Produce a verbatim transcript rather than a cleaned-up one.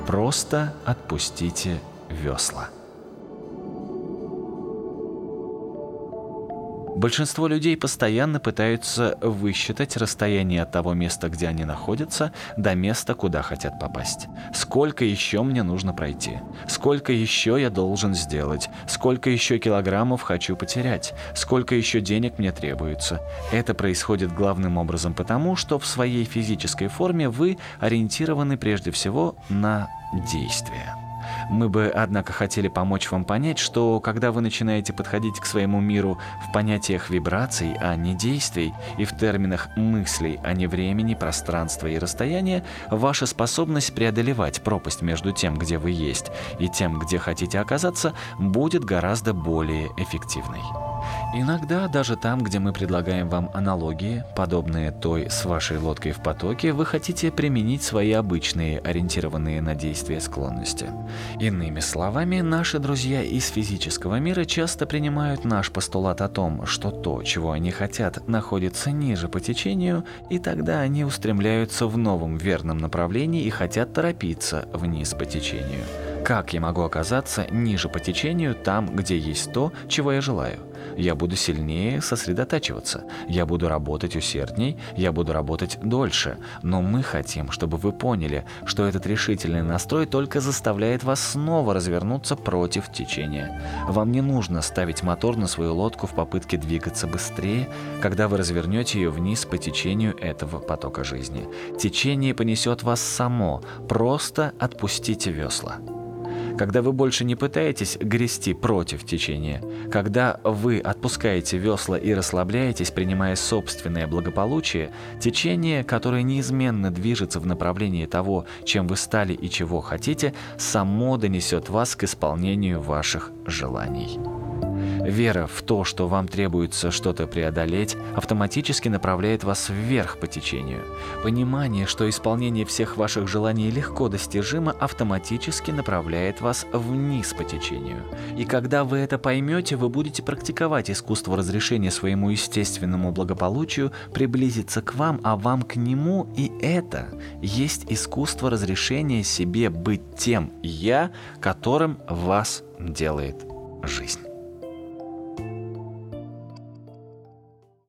Просто отпустите весла. Большинство людей постоянно пытаются высчитать расстояние от того места, где они находятся, до места, куда хотят попасть. Сколько еще мне нужно пройти? Сколько еще я должен сделать? Сколько еще килограммов хочу потерять? Сколько еще денег мне требуется? Это происходит главным образом потому, что в своей физической форме вы ориентированы прежде всего на действия. Мы бы, однако, хотели помочь вам понять, что когда вы начинаете подходить к своему миру в понятиях вибраций, а не действий, и в терминах мыслей, а не времени, пространства и расстояния, ваша способность преодолевать пропасть между тем, где вы есть, и тем, где хотите оказаться, будет гораздо более эффективной. Иногда даже там, где мы предлагаем вам аналогии, подобные той с вашей лодкой в потоке, вы хотите применить свои обычные, ориентированные на действие склонности. Иными словами, наши друзья из физического мира часто принимают наш постулат о том, что то, чего они хотят, находится ниже по течению, и тогда они устремляются в новом верном направлении и хотят торопиться вниз по течению. Как я могу оказаться ниже по течению там, где есть то, чего я желаю? Я буду сильнее сосредотачиваться, я буду работать усердней, я буду работать дольше. Но мы хотим, чтобы вы поняли, что этот решительный настрой только заставляет вас снова развернуться против течения. Вам не нужно ставить мотор на свою лодку в попытке двигаться быстрее, когда вы развернете ее вниз по течению этого потока жизни. Течение понесет вас само, просто отпустите весла. Когда вы больше не пытаетесь грести против течения, когда вы отпускаете весла и расслабляетесь, принимая собственное благополучие, течение, которое неизменно движется в направлении того, чем вы стали и чего хотите, само донесет вас к исполнению ваших желаний. Вера в то, что вам требуется что-то преодолеть, автоматически направляет вас вверх по течению. Понимание, что исполнение всех ваших желаний легко достижимо, автоматически направляет вас вниз по течению. И когда вы это поймете, вы будете практиковать искусство разрешения своему естественному благополучию приблизиться к вам, а вам к нему, и это есть искусство разрешения себе быть тем «я», которым вас делает жизнь.